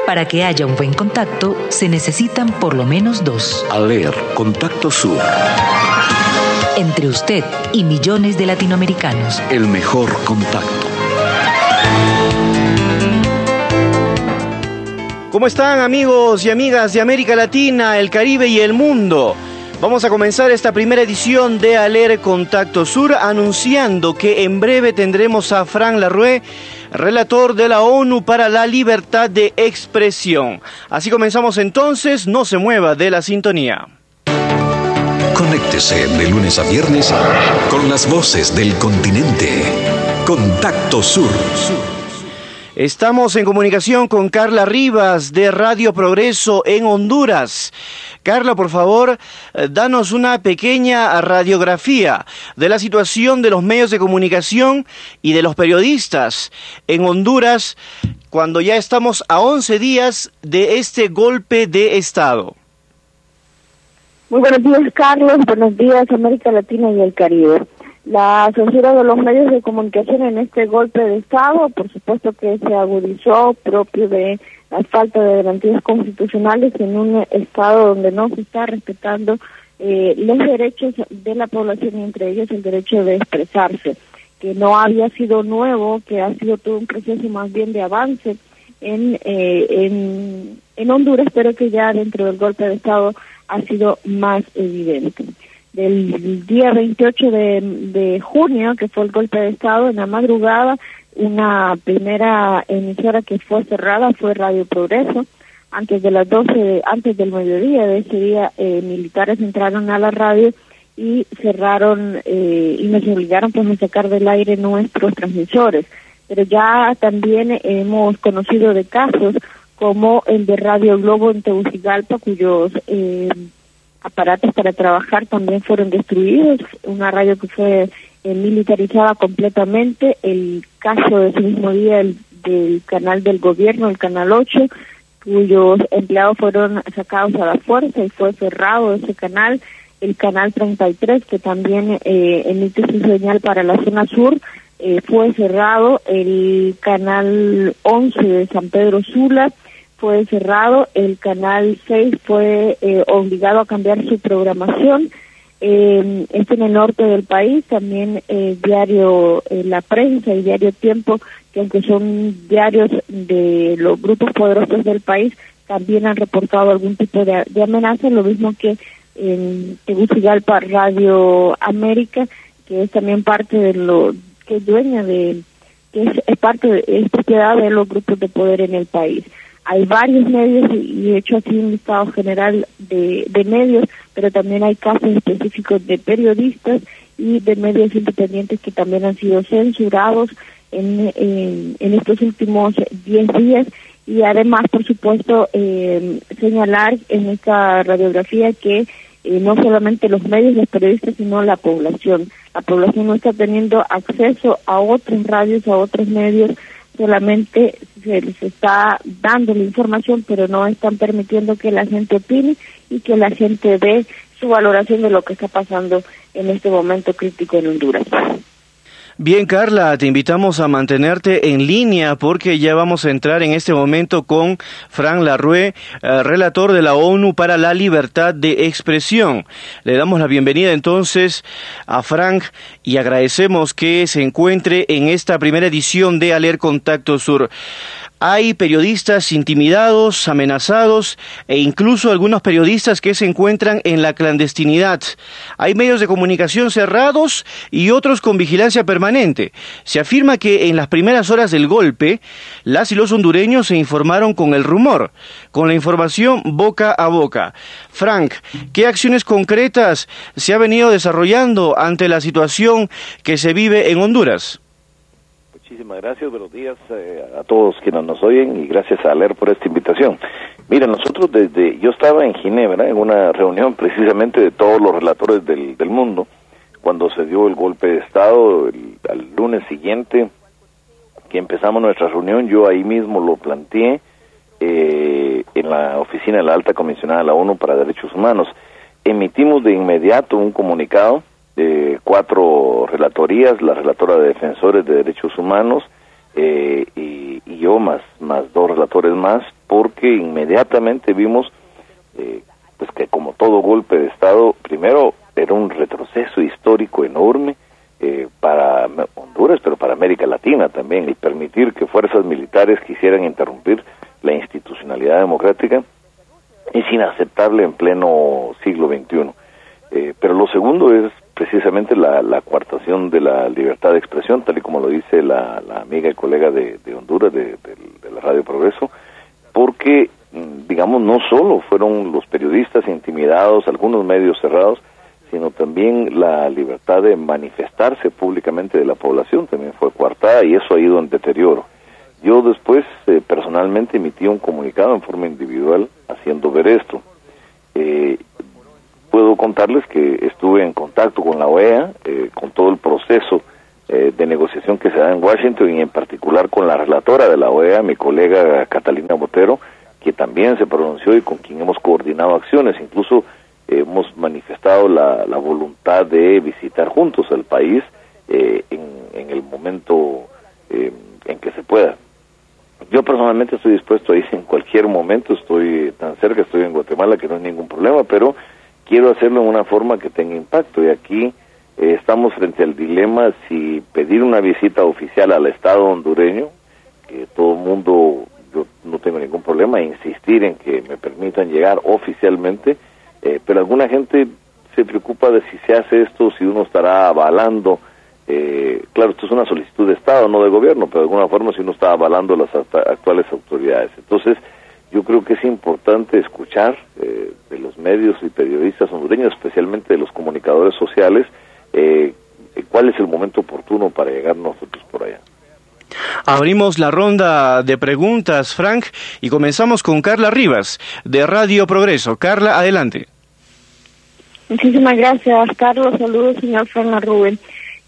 Para que haya un buen contacto, se necesitan por lo menos dos. ALER, Contacto Sur. Entre usted y millones de latinoamericanos. El mejor contacto. ¿Cómo están, amigos y amigas de América Latina, el Caribe y el mundo? Vamos a comenzar esta primera edición de ALER Contacto Sur anunciando que en breve tendremos a Frank Larue, relator de la ONU para la libertad de expresión. Así comenzamos entonces, no se mueva de la sintonía. Conéctese de lunes a viernes con las voces del continente. Contacto Sur. Estamos en comunicación con Carla Rivas de Radio Progreso en Honduras. Carla, por favor, danos una pequeña radiografía de la situación de los medios de comunicación y de los periodistas en Honduras cuando ya estamos a 11 días de este golpe de Estado. Muy buenos días, Carlos. Buenos días, América Latina y el Caribe. La censura de los medios de comunicación en este golpe de Estado, por supuesto que se agudizó propio de la falta de garantías constitucionales en un Estado donde no se está respetando los derechos de la población y entre ellos el derecho de expresarse, que no había sido nuevo, que ha sido todo un proceso más bien de avance en Honduras, pero que ya dentro del golpe de Estado ha sido más evidente. Del día 28 de junio, que fue el golpe de Estado, en la madrugada, una primera emisora que fue cerrada fue Radio Progreso. Antes de las 12, antes del mediodía de ese día, militares entraron a la radio y cerraron y nos obligaron pues a sacar del aire nuestros transmisores. Pero ya también hemos conocido de casos como el de Radio Globo en Tegucigalpa, cuyos aparatos para trabajar también fueron destruidos, una radio que fue militarizada completamente, el caso de ese mismo día del canal del gobierno, el Canal 8, cuyos empleados fueron sacados a la fuerza y fue cerrado ese canal, el Canal 33, que también emite su señal para la zona sur, fue cerrado, el Canal 11 de San Pedro Sula, fue cerrado, el Canal 6 fue obligado a cambiar su programación, esto en el norte del país, también diario La Prensa y diario Tiempo, que aunque son diarios de los grupos poderosos del país, también han reportado algún tipo de amenaza, lo mismo que en Tegucigalpa Radio América, que es también parte de lo que es dueña de, que es propiedad de los grupos de poder en el país. Hay varios medios y he hecho aquí un listado general de medios, pero también hay casos específicos de periodistas y de medios independientes que también han sido censurados en estos últimos 10 días. Y además, por supuesto, señalar en esta radiografía que no solamente los medios, los periodistas, sino la población. La población no está teniendo acceso a otras radios, a otros medios, solamente se les está dando la información, pero no están permitiendo que la gente opine y que la gente dé su valoración de lo que está pasando en este momento crítico en Honduras. Bien, Carla, te invitamos a mantenerte en línea porque ya vamos a entrar en este momento con Frank Larue, relator de la ONU para la libertad de expresión. Le damos la bienvenida entonces a Frank y agradecemos que se encuentre en esta primera edición de ALER Contacto Sur. Hay periodistas intimidados, amenazados e incluso algunos periodistas que se encuentran en la clandestinidad. Hay medios de comunicación cerrados y otros con vigilancia permanente. Se afirma que en las primeras horas del golpe, las y los hondureños se informaron con el rumor, con la información boca a boca. Frank, ¿qué acciones concretas se ha venido desarrollando ante la situación que se vive en Honduras? Muchísimas gracias, buenos días a todos quienes nos oyen y gracias a ALER por esta invitación. Mira, nosotros yo estaba en Ginebra en una reunión precisamente de todos los relatores del mundo cuando se dio el golpe de Estado al lunes siguiente que empezamos nuestra reunión. Yo ahí mismo lo planteé en la oficina de la Alta Comisionada de la ONU para Derechos Humanos. Emitimos de inmediato un comunicado de 4 relatorías, la relatora de Defensores de Derechos Humanos y yo más 2 relatores más, porque inmediatamente vimos pues que como todo golpe de Estado, primero era un retroceso histórico enorme para Honduras, pero para América Latina también, el permitir que fuerzas militares quisieran interrumpir la institucionalidad democrática es inaceptable en pleno siglo XXI. Pero lo segundo es precisamente la coartación de la libertad de expresión, tal y como lo dice la amiga y colega de Honduras, de la Radio Progreso, porque, digamos, no solo fueron los periodistas intimidados, algunos medios cerrados, sino también la libertad de manifestarse públicamente de la población también fue coartada, y eso ha ido en deterioro. Yo después personalmente emití un comunicado en forma individual haciendo ver esto. Puedo contarles que estuve en contacto con la OEA, con todo el proceso de negociación que se da en Washington, y en particular con la relatora de la OEA, mi colega Catalina Botero, que también se pronunció y con quien hemos coordinado acciones. Incluso hemos manifestado la voluntad de visitar juntos el país en el momento en que se pueda. Yo personalmente estoy dispuesto a ir en cualquier momento, estoy tan cerca, estoy en Guatemala que no hay ningún problema, pero quiero hacerlo en una forma que tenga impacto, y aquí estamos frente al dilema si pedir una visita oficial al Estado hondureño, que todo el mundo, yo no tengo ningún problema, insistir en que me permitan llegar oficialmente, pero alguna gente se preocupa de si se hace esto, si uno estará avalando, claro, esto es una solicitud de Estado, no de gobierno, pero de alguna forma si uno está avalando las actuales autoridades. Entonces, yo creo que es importante escuchar de los medios y periodistas hondureños, especialmente de los comunicadores sociales, cuál es el momento oportuno para llegar nosotros por allá. Abrimos la ronda de preguntas, Frank, y comenzamos con Carla Rivas, de Radio Progreso. Carla, adelante. Muchísimas gracias, Carlos. Saludos, señor Frank Rubén.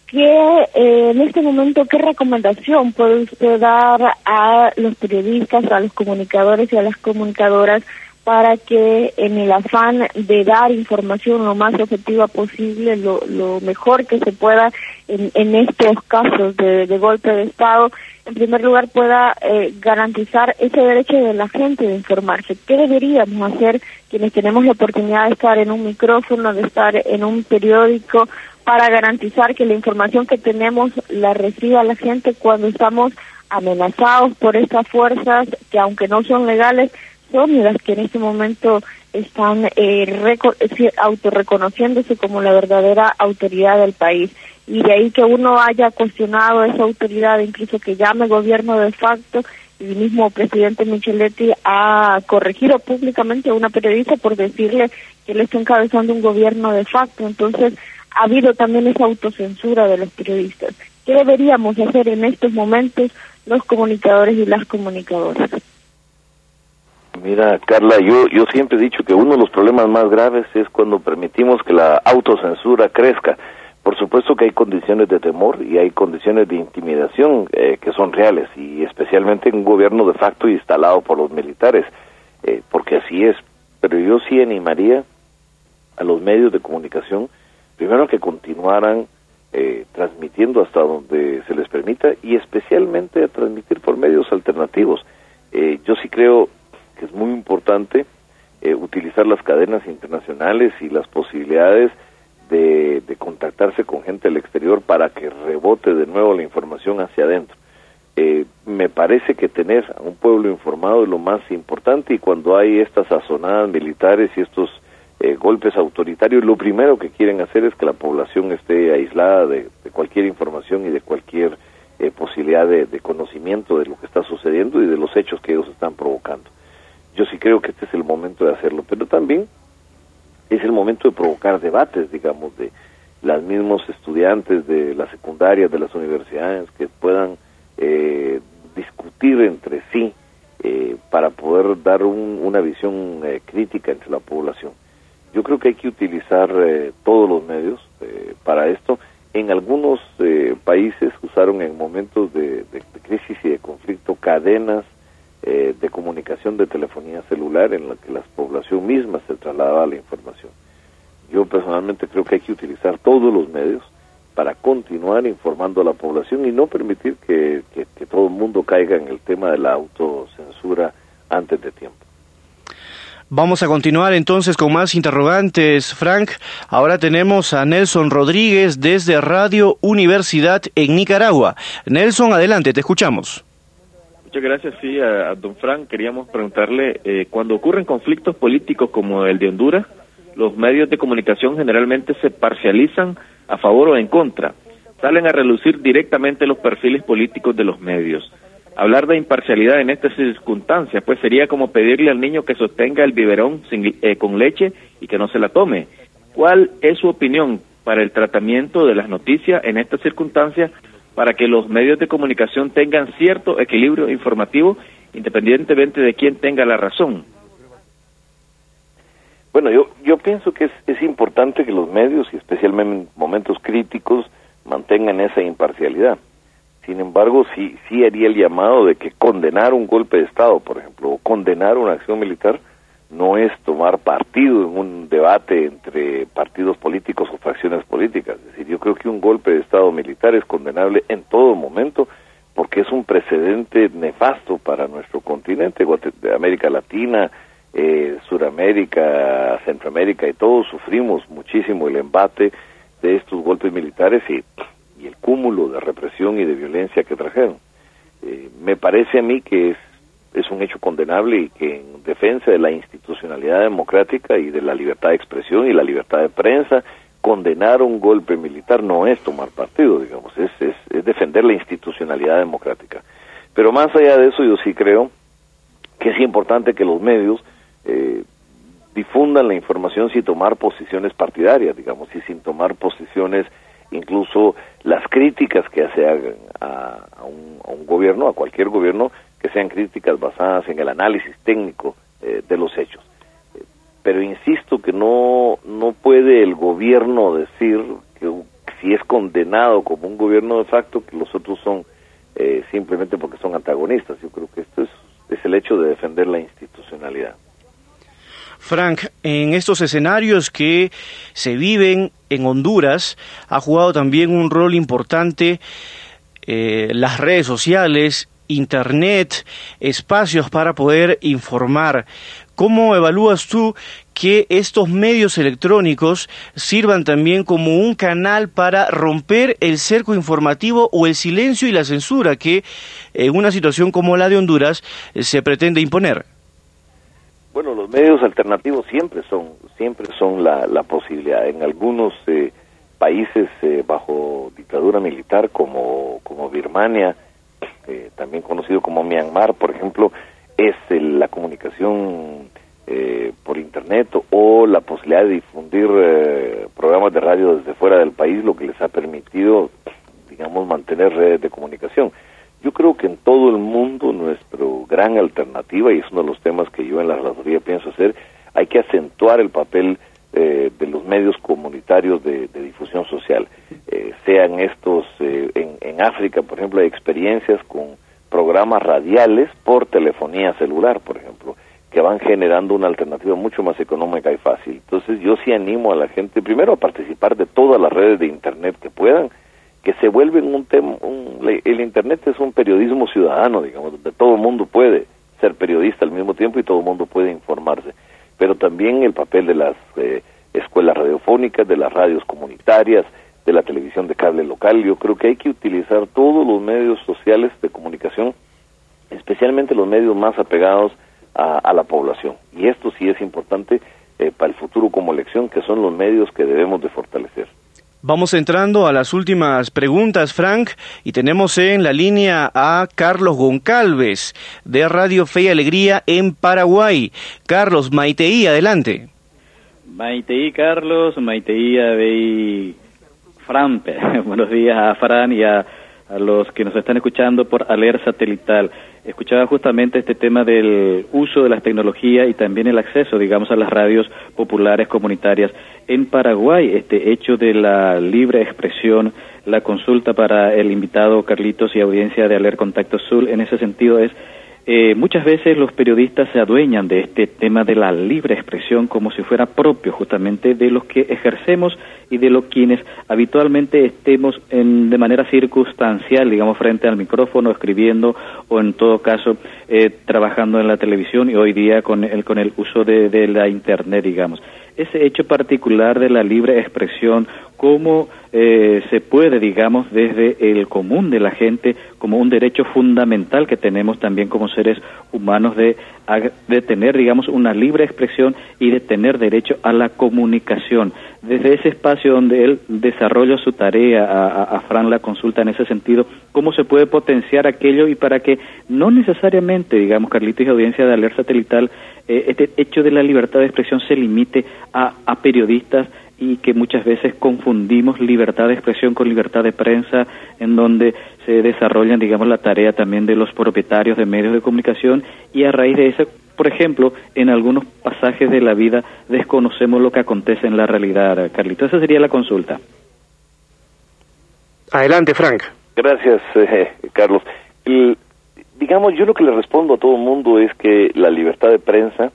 En este momento, ¿qué recomendación puede usted dar a los periodistas, a los comunicadores y a las comunicadoras para que en el afán de dar información lo más objetiva posible, lo mejor que se pueda en estos casos de golpe de Estado, en primer lugar pueda garantizar ese derecho de la gente de informarse? ¿Qué deberíamos hacer quienes tenemos la oportunidad de estar en un micrófono, de estar en un periódico, para garantizar que la información que tenemos la reciba la gente cuando estamos amenazados por estas fuerzas que, aunque no son legales, son las que en este momento están autorreconociéndose como la verdadera autoridad del país? Y de ahí que uno haya cuestionado esa autoridad, incluso que llame gobierno de facto. El mismo presidente Micheletti ha corregido públicamente a una periodista por decirle que él está encabezando un gobierno de facto. Entonces, ha habido también esa autocensura de los periodistas. ¿Qué deberíamos hacer en estos momentos los comunicadores y las comunicadoras? Mira, Carla, yo siempre he dicho que uno de los problemas más graves es cuando permitimos que la autocensura crezca. Por supuesto que hay condiciones de temor y hay condiciones de intimidación que son reales, y especialmente en un gobierno de facto instalado por los militares, porque así es. Pero yo sí animaría a los medios de comunicación, primero, que continuaran transmitiendo hasta donde se les permita, y especialmente a transmitir por medios alternativos. Yo sí creo que es muy importante utilizar las cadenas internacionales y las posibilidades de contactarse con gente del exterior para que rebote de nuevo la información hacia adentro. Me parece que tener a un pueblo informado es lo más importante, y cuando hay estas sazonadas militares y estos golpes autoritarios, lo primero que quieren hacer es que la población esté aislada de cualquier información y de cualquier posibilidad de conocimiento de lo que está sucediendo y de los hechos que ellos están provocando. Yo sí creo que este es el momento de hacerlo, pero también es el momento de provocar debates, digamos, de los mismos estudiantes de las secundarias, de las universidades, que puedan discutir entre sí para poder dar una visión crítica entre la población. Yo creo que hay que utilizar todos los medios para esto. En algunos países usaron en momentos de crisis y de conflicto cadenas de comunicación de telefonía celular en la que la población misma se trasladaba la información. Yo personalmente creo que hay que utilizar todos los medios para continuar informando a la población y no permitir que todo el mundo caiga en el tema de la autocensura antes de tiempo. Vamos a continuar entonces con más interrogantes, Frank. Ahora tenemos a Nelson Rodríguez desde Radio Universidad en Nicaragua. Nelson, adelante, te escuchamos. Muchas gracias, sí, a don Frank. Queríamos preguntarle, cuando ocurren conflictos políticos como el de Honduras, los medios de comunicación generalmente se parcializan a favor o en contra. Salen a relucir directamente los perfiles políticos de los medios. Hablar de imparcialidad en estas circunstancias, pues sería como pedirle al niño que sostenga el biberón con leche y que no se la tome. ¿Cuál es su opinión para el tratamiento de las noticias en estas circunstancias para que los medios de comunicación tengan cierto equilibrio informativo independientemente de quién tenga la razón? Bueno, yo pienso que es importante que los medios, y especialmente en momentos críticos, mantengan esa imparcialidad. Sin embargo, sí haría el llamado de que condenar un golpe de Estado, por ejemplo, o condenar una acción militar, no es tomar partido en un debate entre partidos políticos o fracciones políticas. Es decir, yo creo que un golpe de Estado militar es condenable en todo momento porque es un precedente nefasto para nuestro continente, América Latina, Suramérica, Centroamérica, y todos sufrimos muchísimo el embate de estos golpes militares y el cúmulo de represión y de violencia que trajeron. Me parece a mí que es un hecho condenable y que en defensa de la institucionalidad democrática y de la libertad de expresión y la libertad de prensa, condenar un golpe militar no es tomar partido, digamos, es defender la institucionalidad democrática. Pero más allá de eso, yo sí creo que es importante que los medios difundan la información sin tomar posiciones partidarias, digamos, y sin tomar posiciones, incluso las críticas que se hagan a un gobierno, a cualquier gobierno, que sean críticas basadas en el análisis técnico de los hechos. Pero insisto que no puede el gobierno decir que si es condenado como un gobierno de facto, que los otros son simplemente porque son antagonistas. Yo creo que esto es el hecho de defender la institucionalidad. Frank, en estos escenarios que se viven en Honduras, ha jugado también un rol importante las redes sociales, Internet, espacios para poder informar. ¿Cómo evalúas tú que estos medios electrónicos sirvan también como un canal para romper el cerco informativo o el silencio y la censura que en una situación como la de Honduras se pretende imponer? Bueno, los medios alternativos siempre son la posibilidad. En algunos países bajo dictadura militar como Birmania, también conocido como Myanmar, por ejemplo, es la comunicación por internet o la posibilidad de difundir programas de radio desde fuera del país, lo que les ha permitido, digamos, mantener redes de comunicación. Yo creo que en todo el mundo nuestra gran alternativa, y es uno de los temas que yo en la relatoría pienso hacer, hay que acentuar el papel de los medios comunitarios de difusión social. Sean estos, en África, por ejemplo, hay experiencias con programas radiales por telefonía celular, por ejemplo, que van generando una alternativa mucho más económica y fácil. Entonces yo sí animo a la gente, primero, a participar de todas las redes de Internet que puedan, que se vuelven un tema, el Internet es un periodismo ciudadano, digamos, donde todo el mundo puede ser periodista al mismo tiempo y todo el mundo puede informarse, pero también el papel de las escuelas radiofónicas, de las radios comunitarias, de la televisión de cable local. Yo creo que hay que utilizar todos los medios sociales de comunicación, especialmente los medios más apegados a la población, y esto sí es importante para el futuro como elección, que son los medios que debemos de fortalecer. Vamos entrando a las últimas preguntas, Frank, y tenemos en la línea a Carlos Goncalves, de Radio Fe y Alegría en Paraguay. Carlos, Maiteí, adelante. Maiteí, Carlos, Maiteí, Abey, Frampe. Buenos días a Fran y a los que nos están escuchando por Aler Satelital. Escuchaba justamente este tema del uso de las tecnologías y también el acceso, digamos, a las radios populares comunitarias. En Paraguay, este hecho de la libre expresión, la consulta para el invitado Carlitos y audiencia de Aler Contacto Azul, en ese sentido es, muchas veces los periodistas se adueñan de este tema de la libre expresión como si fuera propio justamente de los que ejercemos y de quienes habitualmente estemos de manera circunstancial, digamos, frente al micrófono, escribiendo o en todo caso trabajando en la televisión y hoy día con el uso de la Internet, digamos. Ese hecho particular de la libre expresión, cómo se puede, digamos, desde el común de la gente, como un derecho fundamental que tenemos también como seres humanos de tener, digamos, una libre expresión y de tener derecho a la comunicación. Desde ese espacio donde él desarrolla su tarea, a Fran la consulta en ese sentido, cómo se puede potenciar aquello y para que no necesariamente, digamos, Carlitos y audiencia de Alerta Satelital, este hecho de la libertad de expresión se limite a periodistas y que muchas veces confundimos libertad de expresión con libertad de prensa, en donde se desarrollan, digamos, la tarea también de los propietarios de medios de comunicación y a raíz de eso, por ejemplo, en algunos pasajes de la vida desconocemos lo que acontece en la realidad. Carlito, esa sería la consulta. Adelante, Frank. Gracias, Carlos. Digamos, yo lo que le respondo a todo el mundo es que la libertad de prensa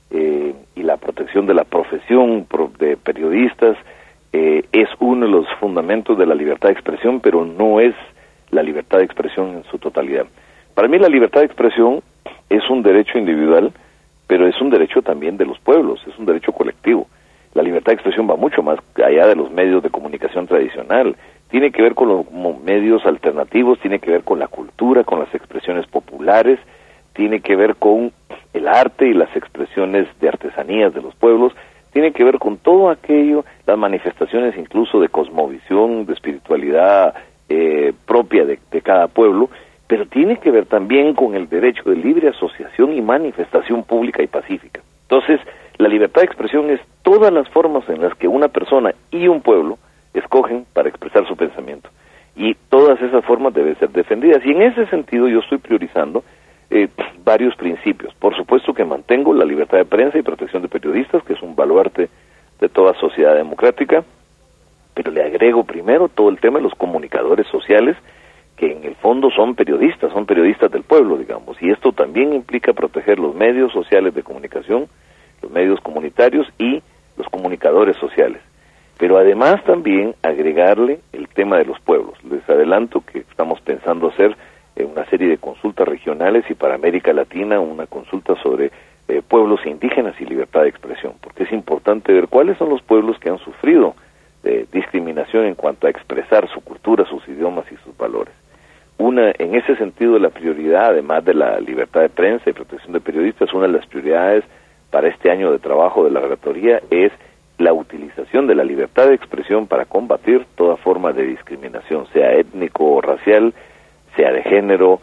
y la protección de la profesión de periodistas es uno de los fundamentos de la libertad de expresión, pero no es la libertad de expresión en su totalidad. Para mí la libertad de expresión es un derecho individual, pero es un derecho también de los pueblos, es un derecho colectivo. La libertad de expresión va mucho más allá de los medios de comunicación tradicional, tiene que ver con los medios alternativos, tiene que ver con la cultura, con las expresiones populares, tiene que ver con el arte y las expresiones de artesanías de los pueblos, tiene que ver con todo aquello, las manifestaciones incluso de cosmovisión, de espiritualidad propia de cada pueblo, pero tiene que ver también con el derecho de libre asociación y manifestación pública y pacífica. Entonces, la libertad de expresión es todas las formas en las que una persona y un pueblo escogen para expresar su pensamiento. Y todas esas formas deben ser defendidas. Y en ese sentido yo estoy priorizando varios principios. Por supuesto que mantengo la libertad de prensa y protección de periodistas, que es un baluarte de toda sociedad democrática, pero le agrego primero todo el tema de los comunicadores sociales, que en el fondo son periodistas del pueblo, digamos, y esto también implica proteger los medios sociales de comunicación, los medios comunitarios y los comunicadores sociales. Pero además también agregarle el tema de los pueblos. Les adelanto que estamos pensando hacer una serie de consultas regionales y para América Latina una consulta sobre pueblos indígenas y libertad de expresión, porque es importante ver cuáles son los pueblos que han sufrido discriminación en cuanto a expresar su cultura, sus idiomas y sus valores. En ese sentido, la prioridad, además de la libertad de prensa y protección de periodistas, una de las prioridades para este año de trabajo de la Relatoría es la utilización de la libertad de expresión para combatir toda forma de discriminación, sea étnico o racial, sea de género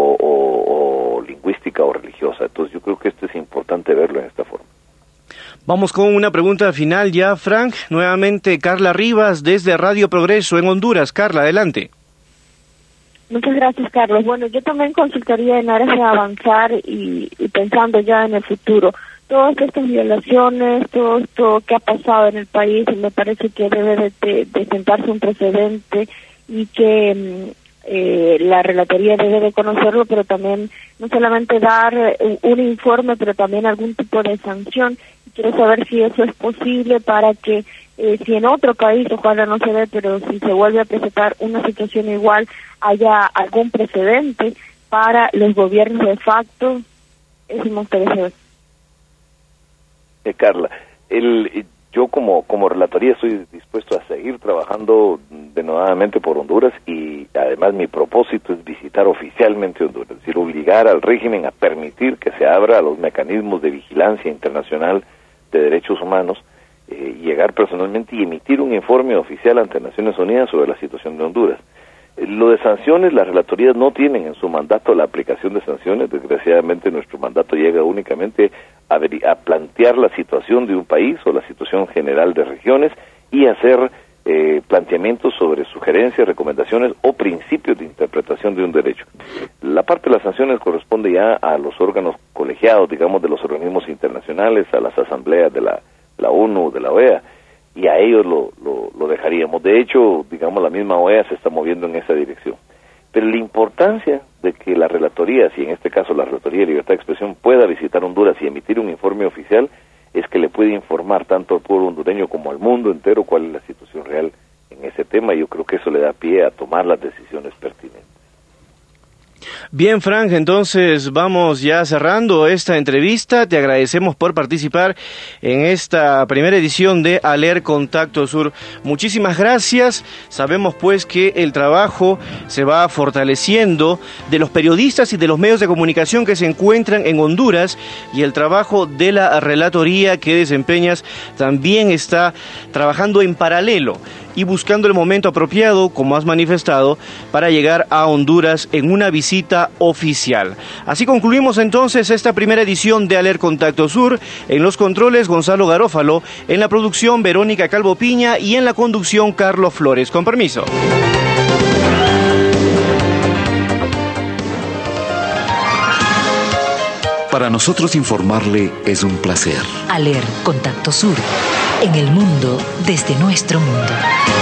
o lingüística o religiosa. Entonces yo creo que esto es importante verlo en esta forma. Vamos con una pregunta final ya, Frank. Nuevamente Carla Rivas desde Radio Progreso en Honduras. Carla, adelante. Muchas gracias, Carlos. Bueno, yo también consultaría en aras de avanzar y pensando ya en el futuro. Todas estas violaciones, todo esto que ha pasado en el país, me parece que debe de sentarse un precedente y que la Relatoría debe de conocerlo, pero también no solamente dar un informe, pero también algún tipo de sanción. Quiero saber si eso es posible para que si en otro país, ojalá no se dé, pero si se vuelve a presentar una situación igual, haya algún precedente para los gobiernos de facto. Eso me gustaría saber. Carla, yo como relatoría estoy dispuesto a seguir trabajando denodadamente por Honduras y además mi propósito es visitar oficialmente Honduras, es decir, obligar al régimen a permitir que se abra a los mecanismos de vigilancia internacional de derechos humanos, llegar personalmente y emitir un informe oficial ante Naciones Unidas sobre la situación de Honduras. Lo de sanciones, las relatorías no tienen en su mandato la aplicación de sanciones. Desgraciadamente nuestro mandato llega únicamente a plantear la situación de un país o la situación general de regiones y hacer planteamientos sobre sugerencias, recomendaciones o principios de interpretación de un derecho. La parte de las sanciones corresponde ya a los órganos colegiados, digamos, de los organismos internacionales, a las asambleas de la ONU, de la OEA, y a ellos lo dejaríamos. De hecho, digamos, la misma OEA se está moviendo en esa dirección. Pero la importancia de que la Relatoría, si en este caso la Relatoría de Libertad de Expresión, pueda visitar Honduras y emitir un informe oficial, es que le puede informar tanto al pueblo hondureño como al mundo entero cuál es la situación real en ese tema, y yo creo que eso le da pie a tomar las decisiones pertinentes. Bien, Frank, entonces vamos ya cerrando esta entrevista. Te agradecemos por participar en esta primera edición de ALER Contacto Sur. Muchísimas gracias. Sabemos pues que el trabajo se va fortaleciendo de los periodistas y de los medios de comunicación que se encuentran en Honduras, y el trabajo de la relatoría que desempeñas también está trabajando en paralelo y buscando el momento apropiado, como has manifestado, para llegar a Honduras en una visita oficial. Así concluimos entonces esta primera edición de ALER Contacto Sur. En los controles, Gonzalo Garófalo; en la producción, Verónica Calvo Piña; y en la conducción, Carlos Flores. Con permiso. Para nosotros informarle es un placer. ALER Contacto Sur. En el mundo, desde nuestro mundo.